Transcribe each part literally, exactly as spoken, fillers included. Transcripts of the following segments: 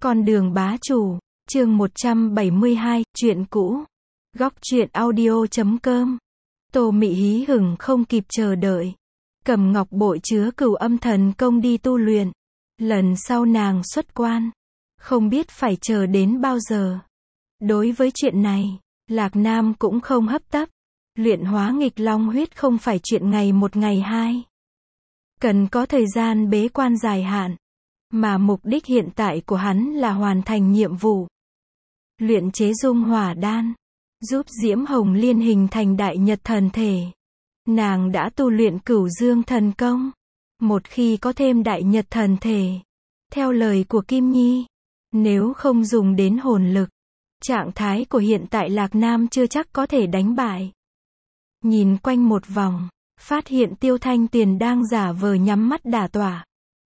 Con đường bá chủ, chương một trăm bảy mươi hai, chuyện cũ. Góc truyện audio chấm com. Tô Mị hí hửng không kịp chờ đợi. Cầm ngọc bội chứa cửu âm thần công đi tu luyện. Lần sau nàng xuất quan, không biết phải chờ đến bao giờ. Đối với chuyện này, Lạc Nam cũng không hấp tấp. Luyện hóa nghịch long huyết không phải chuyện ngày một ngày hai. Cần có thời gian bế quan dài hạn. Mà mục đích hiện tại của hắn là hoàn thành nhiệm vụ. Luyện chế dung hỏa đan. Giúp Diễm Hồng Liên hình thành đại nhật thần thể. Nàng đã tu luyện cửu dương thần công. Một khi có thêm đại nhật thần thể. Theo lời của Kim Nhi. Nếu không dùng đến hồn lực. Trạng thái của hiện tại Lạc Nam chưa chắc có thể đánh bại. Nhìn quanh một vòng. Phát hiện Tiêu Thanh Tuyền đang giả vờ nhắm mắt đả tọa.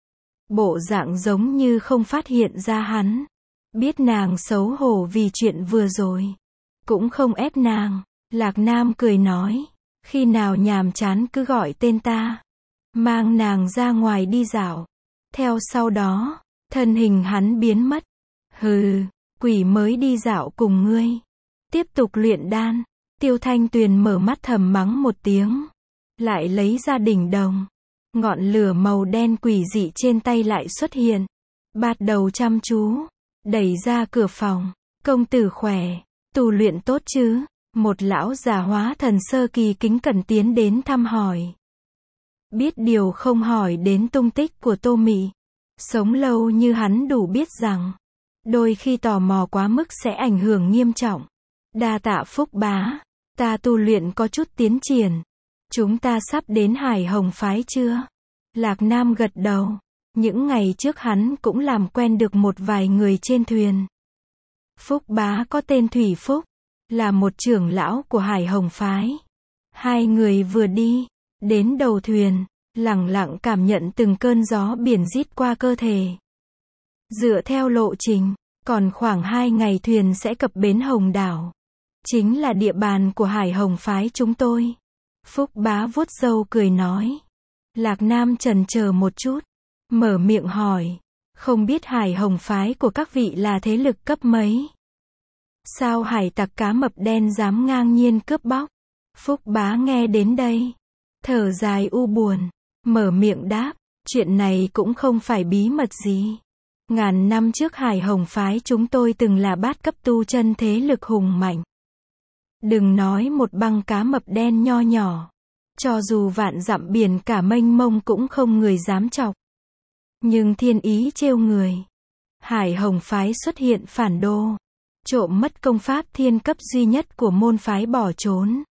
Bộ dạng giống như không phát hiện ra hắn. Biết nàng xấu hổ vì chuyện vừa rồi. Cũng không ép nàng. Lạc Nam cười nói. Khi nào nhàm chán cứ gọi tên ta. Mang nàng ra ngoài đi dạo. Theo sau đó, thân hình hắn biến mất. Hừ, quỷ mới đi dạo cùng ngươi. Tiếp tục luyện đan. Tiêu Thanh Tuyền mở mắt thầm mắng một tiếng. Lại lấy ra đỉnh đồng. Ngọn lửa màu đen quỷ dị trên tay lại xuất hiện. Bạt đầu chăm chú. Đẩy ra cửa phòng. Công tử khỏe. Tu luyện tốt chứ? Một lão già hóa thần sơ kỳ kính cẩn tiến đến thăm hỏi. Biết điều không hỏi đến tung tích của Tô Mị. Sống lâu như hắn đủ biết rằng. Đôi khi tò mò quá mức sẽ ảnh hưởng nghiêm trọng. Đa tạ Phúc bá. Ta tu luyện có chút tiến triển. Chúng ta sắp đến Hải Hồng phái chưa? Lạc Nam gật đầu. Những ngày trước hắn cũng làm quen được một vài người trên thuyền. Phúc bá có tên Thủy Phúc. Là một trưởng lão của Hải Hồng phái. Hai người vừa đi. Đến đầu thuyền. Lặng lặng cảm nhận từng cơn gió biển rít qua cơ thể. Dựa theo lộ trình. Còn khoảng hai ngày thuyền sẽ cập bến Hồng Đảo. Chính là địa bàn của Hải Hồng phái chúng tôi. Phúc bá vuốt râu cười nói. Lạc Nam chần chờ một chút. Mở miệng hỏi. Không biết Hải Hồng phái của các vị là thế lực cấp mấy? Sao hải tặc cá mập đen dám ngang nhiên cướp bóc? Phúc bá nghe đến đây. Thở dài u buồn. Mở miệng đáp. Chuyện này cũng không phải bí mật gì. Ngàn năm trước Hải Hồng phái chúng tôi từng là bát cấp tu chân thế lực hùng mạnh. Đừng nói một băng cá mập đen nho nhỏ. Cho dù vạn dặm biển cả mênh mông cũng không người dám chọc. Nhưng thiên ý trêu người. Hải Hồng phái xuất hiện phản đô. Trộm mất công pháp thiên cấp duy nhất của môn phái bỏ trốn.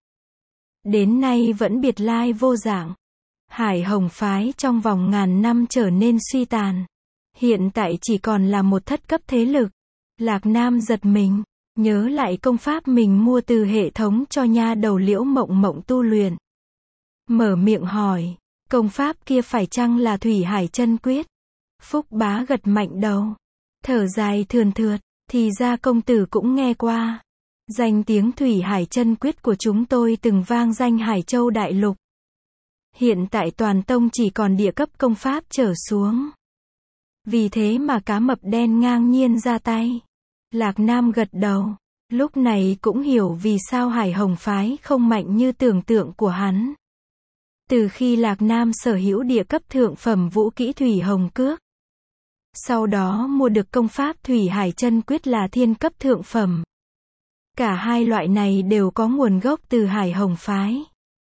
Đến nay vẫn biệt lai vô dạng. Hải Hồng phái trong vòng ngàn năm trở nên suy tàn. Hiện tại chỉ còn là một thất cấp thế lực. Lạc Nam giật mình. Nhớ lại công pháp mình mua từ hệ thống cho nha đầu Liễu Mộng Mộng tu luyện. Mở miệng hỏi. Công pháp kia phải chăng là Thủy Hải Chân Quyết? Phúc bá gật mạnh đầu. Thở dài thườn thượt. Thì ra công tử cũng nghe qua. Danh tiếng Thủy Hải Chân Quyết của chúng tôi từng vang danh Hải Châu Đại Lục. Hiện tại toàn tông chỉ còn địa cấp công pháp trở xuống. Vì thế mà cá mập đen ngang nhiên ra tay. Lạc Nam gật đầu. Lúc này cũng hiểu vì sao Hải Hồng phái không mạnh như tưởng tượng của hắn. Từ khi Lạc Nam sở hữu địa cấp thượng phẩm vũ kỹ Thủy Hồng Cước. Sau đó mua được công pháp Thủy Hải Chân Quyết là thiên cấp thượng phẩm. Cả hai loại này đều có nguồn gốc từ Hải Hồng phái.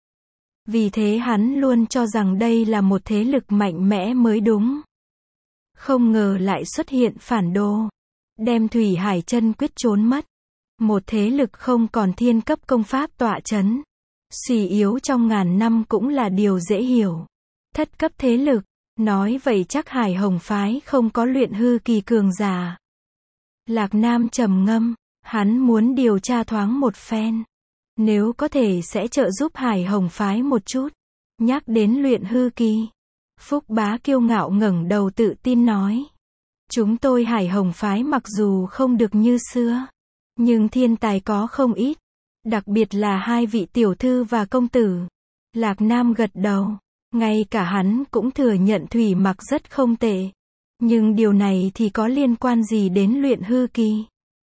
Vì thế hắn luôn cho rằng đây là một thế lực mạnh mẽ mới đúng. Không ngờ lại xuất hiện phản đồ. Đem Thủy Hải Chân Quyết trốn mất. Một thế lực không còn thiên cấp công pháp tọa chấn. Suy yếu trong ngàn năm cũng là điều dễ hiểu. Thất cấp thế lực. Nói vậy chắc Hải Hồng phái không có luyện hư kỳ cường giả. Lạc Nam trầm ngâm. Hắn muốn điều tra thoáng một phen. Nếu có thể sẽ trợ giúp Hải Hồng phái một chút. Nhắc đến luyện hư kỳ. Phúc bá kiêu ngạo ngẩng đầu tự tin nói. Chúng tôi Hải Hồng phái mặc dù không được như xưa. Nhưng thiên tài có không ít. Đặc biệt là hai vị tiểu thư và công tử. Lạc Nam gật đầu. Ngay cả hắn cũng thừa nhận Thủy Mặc rất không tệ. Nhưng điều này thì có liên quan gì đến luyện hư kỳ?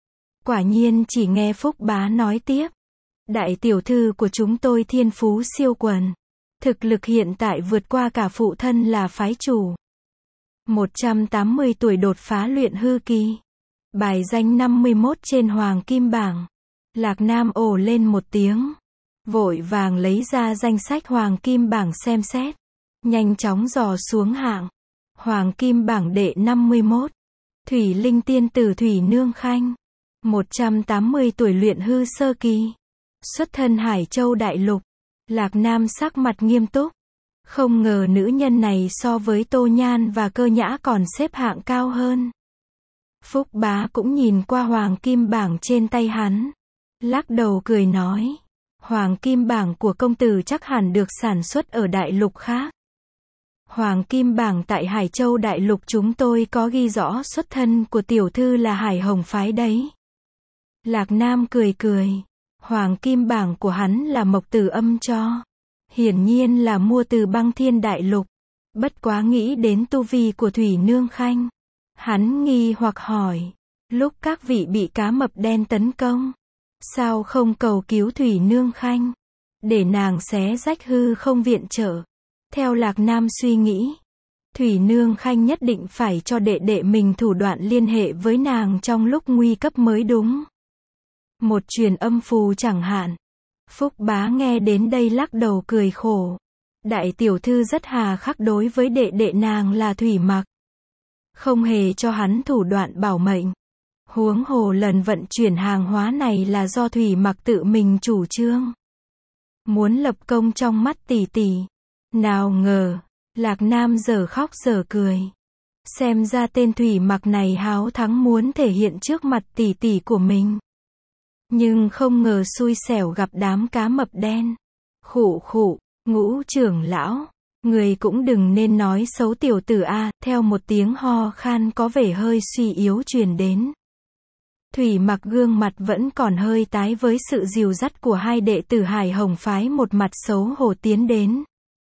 Quả nhiên chỉ nghe Phúc Bá nói tiếp. Đại tiểu thư của chúng tôi thiên phú siêu quần. Thực lực hiện tại vượt qua cả phụ thân là phái chủ. một trăm tám mươi tuổi đột phá luyện hư kỳ. Bài danh năm mươi mốt trên Hoàng Kim Bảng. Lạc Nam ồ lên một tiếng. Vội vàng lấy ra danh sách Hoàng Kim Bảng xem xét. Nhanh chóng dò xuống hạng. Hoàng Kim Bảng đệ năm mươi mốt. Thủy Linh tiên tử Thủy Nương Khanh. một trăm tám mươi tuổi luyện hư sơ kỳ. Xuất thân Hải Châu Đại Lục. Lạc Nam sắc mặt nghiêm túc. Không ngờ nữ nhân này so với Tô Nhan và Cơ Nhã còn xếp hạng cao hơn. Phúc Bá cũng nhìn qua Hoàng Kim Bảng trên tay hắn. Lắc đầu cười nói. Hoàng Kim Bảng của công tử chắc hẳn được sản xuất ở đại lục khác. Hoàng Kim Bảng tại Hải Châu Đại Lục chúng tôi có ghi rõ xuất thân của tiểu thư là Hải Hồng phái đấy. Lạc Nam cười cười. Hoàng Kim Bảng của hắn là Mộc Tử Âm cho. Hiển nhiên là mua từ Băng Thiên Đại Lục. Bất quá nghĩ đến tu vi của Thủy Nương Khanh. Hắn nghi hoặc hỏi. Lúc các vị bị cá mập đen tấn công. Sao không cầu cứu Thủy Nương Khanh? Để nàng xé rách hư không viện trợ. Theo Lạc Nam suy nghĩ. Thủy Nương Khanh nhất định phải cho đệ đệ mình thủ đoạn liên hệ với nàng trong lúc nguy cấp mới đúng. Một truyền âm phù chẳng hạn. Phúc Bá nghe đến đây lắc đầu cười khổ. Đại tiểu thư rất hà khắc đối với đệ đệ nàng là Thủy Mặc. Không hề cho hắn thủ đoạn bảo mệnh. Huống hồ lần vận chuyển hàng hóa này là do Thủy Mặc tự mình chủ trương. Muốn lập công trong mắt tỷ tỷ. Nào ngờ, Lạc Nam giờ khóc giờ cười. Xem ra tên Thủy Mặc này háo thắng muốn thể hiện trước mặt tỷ tỷ của mình. Nhưng không ngờ xui xẻo gặp đám cá mập đen. Khụ khụ, Ngũ trưởng lão, người cũng đừng nên nói xấu tiểu tử a. Theo một tiếng ho khan có vẻ hơi suy yếu truyền đến. Thủy Mặc gương mặt vẫn còn hơi tái với sự dìu dắt của hai đệ tử Hải Hồng phái, một mặt xấu hổ tiến đến.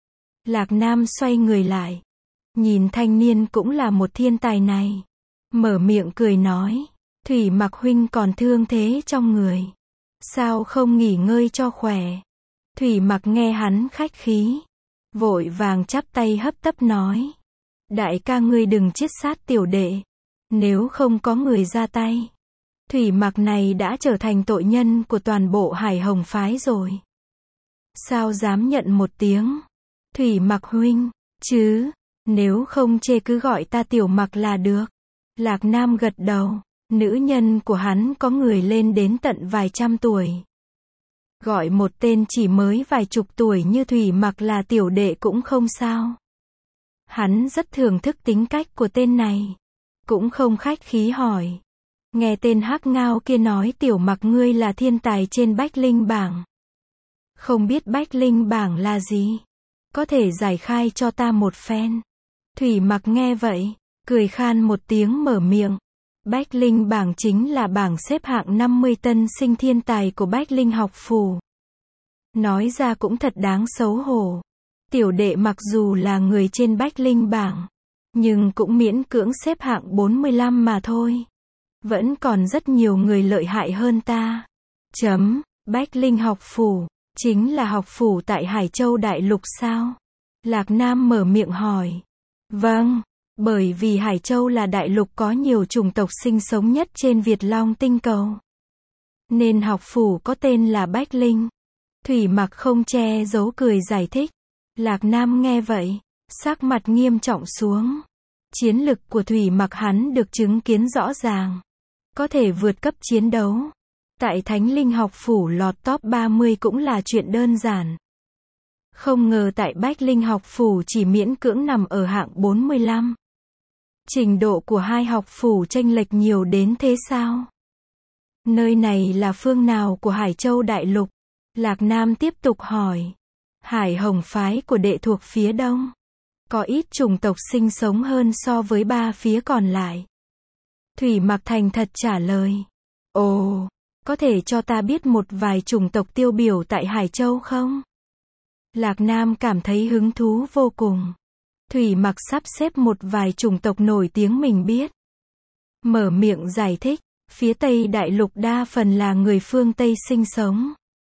Lạc Nam xoay người lại. Nhìn thanh niên cũng là một thiên tài này. Mở miệng cười nói. Thủy Mặc huynh còn thương thế trong người. Sao không nghỉ ngơi cho khỏe? Thủy Mặc nghe hắn khách khí. Vội vàng chắp tay hấp tấp nói. Đại ca ngươi đừng chiết sát tiểu đệ. Nếu không có người ra tay. Thủy Mặc này đã trở thành tội nhân của toàn bộ Hải Hồng phái rồi. Sao dám nhận một tiếng? Thủy Mặc huynh, chứ, nếu không chê cứ gọi ta Tiểu Mặc là được. Lạc Nam gật đầu, nữ nhân của hắn có người lên đến tận vài trăm tuổi. Gọi một tên chỉ mới vài chục tuổi như Thủy Mặc là tiểu đệ cũng không sao. Hắn rất thưởng thức tính cách của tên này. Cũng không khách khí hỏi. Nghe tên hắc ngao kia nói Tiểu Mặc ngươi là thiên tài trên Bách Linh bảng. Không biết Bách Linh bảng là gì? Có thể giải khai cho ta một phen. Thủy Mặc nghe vậy, cười khan một tiếng mở miệng. Bách Linh bảng chính là bảng xếp hạng năm mươi tân sinh thiên tài của Bách Linh học phủ. Nói ra cũng thật đáng xấu hổ. Tiểu đệ mặc dù là người trên Bách Linh bảng, nhưng cũng miễn cưỡng xếp hạng bốn mươi lăm mà thôi. Vẫn còn rất nhiều người lợi hại hơn ta. Chấm, Bách Linh học phủ, chính là học phủ tại Hải Châu Đại Lục sao? Lạc Nam mở miệng hỏi. Vâng, bởi vì Hải Châu là đại lục có nhiều chủng tộc sinh sống nhất trên Việt Long tinh cầu. Nên học phủ có tên là Bách Linh. Thủy Mặc không che giấu cười giải thích. Lạc Nam nghe vậy, sắc mặt nghiêm trọng xuống. Chiến lực của Thủy Mặc hắn được chứng kiến rõ ràng. Có thể vượt cấp chiến đấu. Tại Thánh Linh học phủ lọt top ba mươi cũng là chuyện đơn giản. Không ngờ tại Bách Linh học phủ chỉ miễn cưỡng nằm ở hạng bốn mươi lăm. Trình độ của hai học phủ chênh lệch nhiều đến thế sao? Nơi này là phương nào của Hải Châu Đại Lục? Lạc Nam tiếp tục hỏi. Hải Hồng phái của đệ thuộc phía đông. Có ít chủng tộc sinh sống hơn so với ba phía còn lại. Thủy Mặc thành thật trả lời. Ồ, có thể cho ta biết một vài chủng tộc tiêu biểu tại Hải Châu không? Lạc Nam cảm thấy hứng thú vô cùng. Thủy Mặc sắp xếp một vài chủng tộc nổi tiếng mình biết. Mở miệng giải thích, phía Tây Đại Lục đa phần là người phương Tây sinh sống.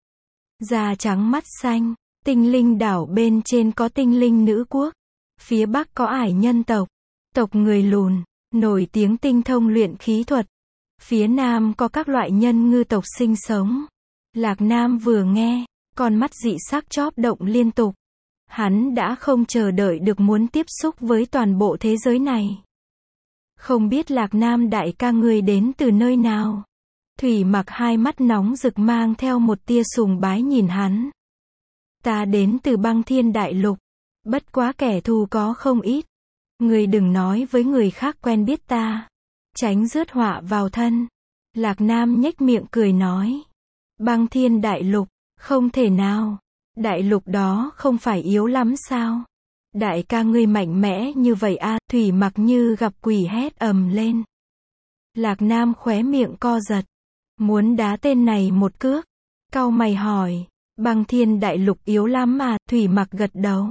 Da trắng mắt xanh, tinh linh đảo bên trên có tinh linh nữ quốc. Phía Bắc có ải nhân tộc, tộc người lùn, nổi tiếng tinh thông luyện khí thuật. Phía Nam có các loại nhân ngư tộc sinh sống. Lạc Nam vừa nghe, con mắt dị sắc chóp động liên tục. Hắn đã không chờ đợi được muốn tiếp xúc với toàn bộ thế giới này. Không biết Lạc Nam đại ca ngươi đến từ nơi nào? Thủy Mặc hai mắt nóng rực mang theo một tia sùng bái nhìn hắn. Ta đến từ Băng Thiên Đại Lục. Bất quá kẻ thù có không ít. Ngươi đừng nói với người khác quen biết ta. Tránh rước họa vào thân. Lạc Nam nhếch miệng cười nói. Băng Thiên Đại Lục, không thể nào. Đại lục đó không phải yếu lắm sao? Đại ca ngươi mạnh mẽ như vậy à? Thủy Mặc như gặp quỷ hét ầm lên. Lạc Nam khóe miệng co giật. Muốn đá tên này một cước. Cau mày hỏi. Băng Thiên Đại Lục yếu lắm mà? Thủy Mặc gật đầu.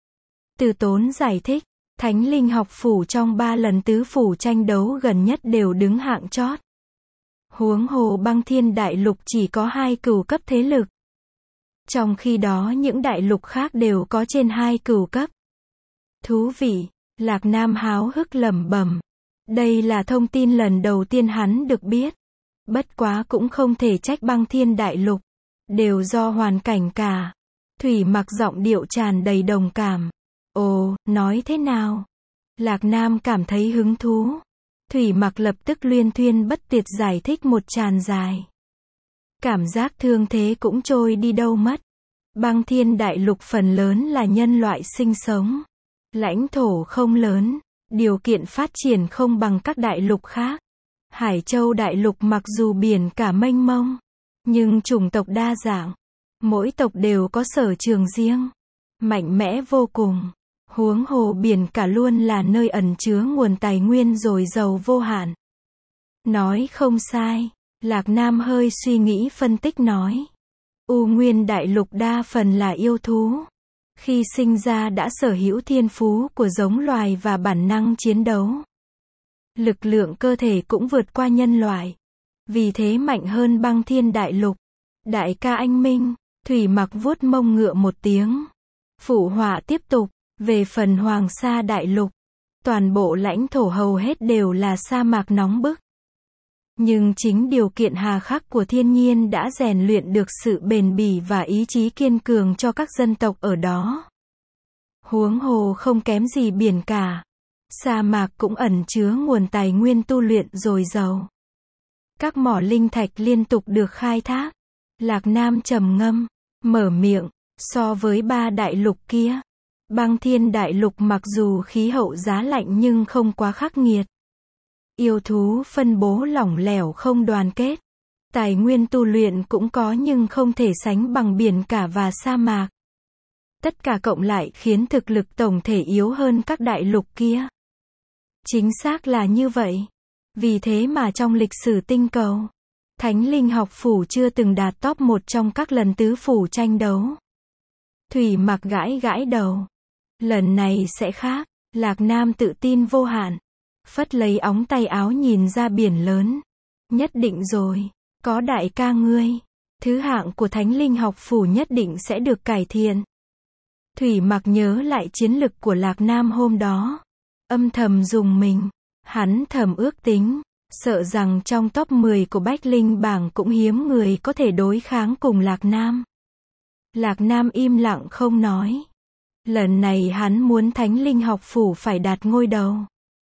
Từ Tốn giải thích. Thánh linh học phủ trong ba lần tứ phủ tranh đấu gần nhất đều đứng hạng chót. Huống hồ Băng Thiên Đại Lục chỉ có hai cửu cấp thế lực. Trong khi đó những đại lục khác đều có trên hai cửu cấp. Thú vị, Lạc Nam háo hức lẩm bẩm. Đây là thông tin lần đầu tiên hắn được biết. Bất quá cũng không thể trách Băng Thiên Đại Lục. Đều do hoàn cảnh cả. Thủy Mặc giọng điệu tràn đầy đồng cảm. Ồ, nói thế nào? Lạc Nam cảm thấy hứng thú. Thủy Mặc lập tức luyên thuyên bất tuyệt giải thích một tràn dài. Cảm giác thương thế cũng trôi đi đâu mất. Băng Thiên Đại Lục phần lớn là nhân loại sinh sống. Lãnh thổ không lớn, điều kiện phát triển không bằng các đại lục khác. Hải Châu Đại Lục mặc dù biển cả mênh mông, nhưng chủng tộc đa dạng. Mỗi tộc đều có sở trường riêng. Mạnh mẽ vô cùng. Huống hồ biển cả luôn là nơi ẩn chứa nguồn tài nguyên dồi dào vô hạn. Nói không sai. Lạc Nam hơi suy nghĩ phân tích nói. U Nguyên Đại Lục đa phần là yêu thú. Khi sinh ra đã sở hữu thiên phú của giống loài và bản năng chiến đấu. Lực lượng cơ thể cũng vượt qua nhân loại. Vì thế mạnh hơn Băng Thiên Đại Lục. Đại ca anh minh. Thủy Mặc vuốt mông ngựa một tiếng. Phụ họa tiếp tục. Về phần Hoàng Sa Đại Lục. Toàn bộ lãnh thổ hầu hết đều là sa mạc nóng bức. Nhưng chính điều kiện hà khắc của thiên nhiên đã rèn luyện được sự bền bỉ và ý chí kiên cường cho các dân tộc ở đó. Huống hồ không kém gì biển cả. Sa mạc cũng ẩn chứa nguồn tài nguyên tu luyện dồi dào. Các mỏ linh thạch liên tục được khai thác. Lạc Nam trầm ngâm, mở miệng, so với ba đại lục kia. Băng Thiên Đại Lục mặc dù khí hậu giá lạnh nhưng không quá khắc nghiệt. Yêu thú phân bố lỏng lẻo không đoàn kết. Tài nguyên tu luyện cũng có nhưng không thể sánh bằng biển cả và sa mạc. Tất cả cộng lại khiến thực lực tổng thể yếu hơn các đại lục kia. Chính xác là như vậy. Vì thế mà trong lịch sử tinh cầu, Thánh linh học phủ chưa từng đạt top một trong các lần tứ phủ tranh đấu. Thủy Mặc gãi gãi đầu. Lần này sẽ khác. Lạc Nam tự tin vô hạn. Phất lấy ống tay áo nhìn ra biển lớn. Nhất định rồi. Có đại ca ngươi. Thứ hạng của Thánh linh học phủ nhất định sẽ được cải thiện. Thủy Mặc nhớ lại chiến lực của Lạc Nam hôm đó. Âm thầm dùng mình. Hắn thầm ước tính. Sợ rằng trong top mười của Bách Linh bảng cũng hiếm người có thể đối kháng cùng Lạc Nam. Lạc Nam im lặng không nói. Lần này hắn muốn Thánh linh học phủ phải đạt ngôi đầu.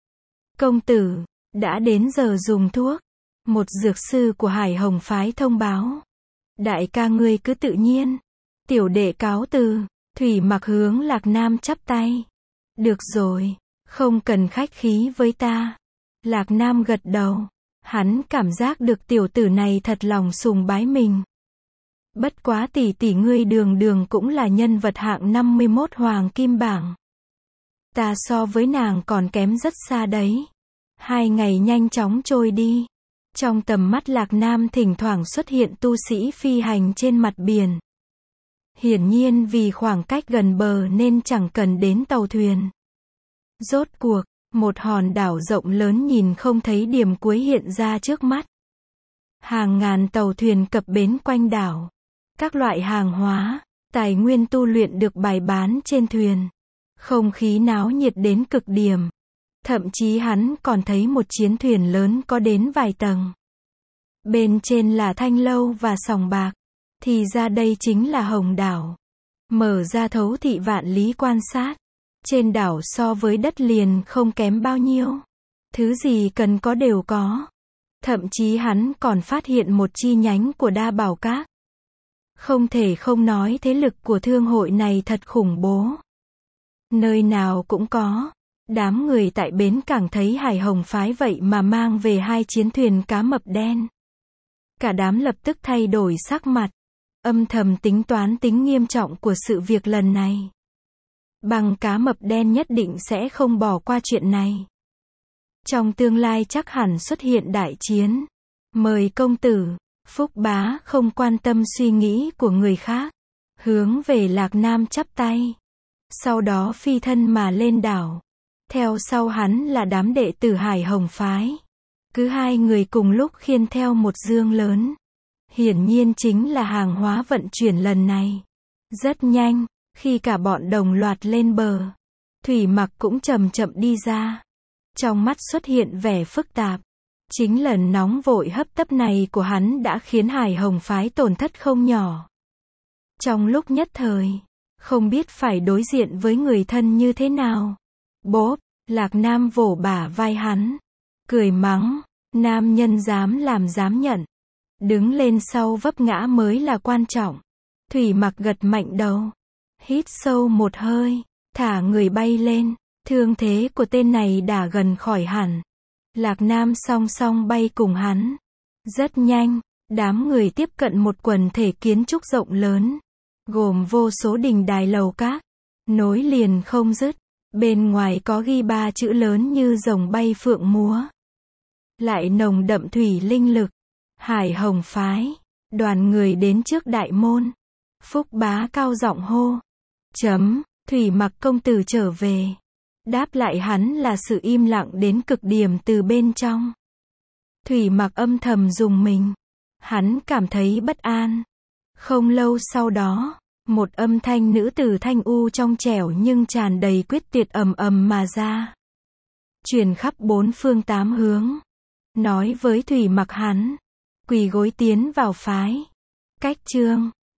Công tử, đã đến giờ dùng thuốc. Một dược sư của Hải Hồng phái thông báo. Đại ca ngươi cứ tự nhiên. Tiểu đệ cáo từ. Thủy Mặc hướng Lạc Nam chắp tay. Được rồi, không cần khách khí với ta. Lạc Nam gật đầu. Hắn cảm giác được tiểu tử này thật lòng sùng bái mình. Bất quá tỷ tỷ ngươi đường đường cũng là nhân vật hạng năm mươi mốt hoàng kim bảng. Ta so với nàng còn kém rất xa đấy. Hai ngày nhanh chóng trôi đi. Trong tầm mắt Lạc Nam thỉnh thoảng xuất hiện tu sĩ phi hành trên mặt biển. Hiển nhiên vì khoảng cách gần bờ nên chẳng cần đến tàu thuyền. Rốt cuộc, một hòn đảo rộng lớn nhìn không thấy điểm cuối hiện ra trước mắt. Hàng ngàn tàu thuyền cập bến quanh đảo. Các loại hàng hóa, tài nguyên tu luyện được bày bán trên thuyền. Không khí náo nhiệt đến cực điểm. Thậm chí hắn còn thấy một chiến thuyền lớn có đến vài tầng. Bên trên là thanh lâu và sòng bạc. Thì ra đây chính là Hồng Đảo. Mở ra thấu thị vạn lý quan sát. Trên đảo so với đất liền không kém bao nhiêu. Thứ gì cần có đều có. Thậm chí hắn còn phát hiện một chi nhánh của Đa Bảo Các. Không thể không nói thế lực của thương hội này thật khủng bố. Nơi nào cũng có. Đám người tại bến cảng thấy Hải Hồng phái vậy mà mang về hai chiến thuyền cá mập đen. Cả đám lập tức thay đổi sắc mặt. Âm thầm tính toán tính nghiêm trọng của sự việc lần này. Bằng cá mập đen nhất định sẽ không bỏ qua chuyện này. Trong tương lai chắc hẳn xuất hiện đại chiến. Mời công tử. Phúc Bá không quan tâm suy nghĩ của người khác. Hướng về Lạc Nam chắp tay. Sau đó phi thân mà lên đảo. Theo sau hắn là đám đệ tử Hải Hồng phái. Cứ hai người cùng lúc khiêng theo một dương lớn. Hiển nhiên chính là hàng hóa vận chuyển lần này. Rất nhanh, khi cả bọn đồng loạt lên bờ, Thủy Mặc cũng chậm chậm đi ra. Trong mắt xuất hiện vẻ phức tạp. Chính lần nóng vội hấp tấp này của hắn đã khiến Hải Hồng phái tổn thất không nhỏ. Trong lúc nhất thời, không biết phải đối diện với người thân như thế nào. Bốp, Lạc Nam vỗ bả vai hắn. Cười mắng, nam nhân dám làm dám nhận. Đứng lên sau vấp ngã mới là quan trọng. Thủy Mặc gật mạnh đầu. Hít sâu một hơi, thả người bay lên. Thương thế của tên này đã gần khỏi hẳn. Lạc Nam song song bay cùng hắn. Rất nhanh, đám người tiếp cận một quần thể kiến trúc rộng lớn. Gồm vô số đình đài lầu các. Nối liền không dứt. Bên ngoài có ghi ba chữ lớn như rồng bay phượng múa. Lại nồng đậm thủy linh lực. Hải Hồng phái. Đoàn người đến trước đại môn. Phúc Bá cao giọng hô. Chấm, Thủy Mặc công tử trở về. Đáp lại hắn là sự im lặng đến cực điểm từ bên trong. Thủy Mặc âm thầm rùng mình. Hắn cảm thấy bất an. Không lâu sau đó, một âm thanh nữ tử thanh u trong trẻo nhưng tràn đầy quyết tuyệt ầm ầm mà ra. Truyền khắp bốn phương tám hướng. Nói với Thủy Mặc hắn. Quỳ gối tiến vào phái. Cách chương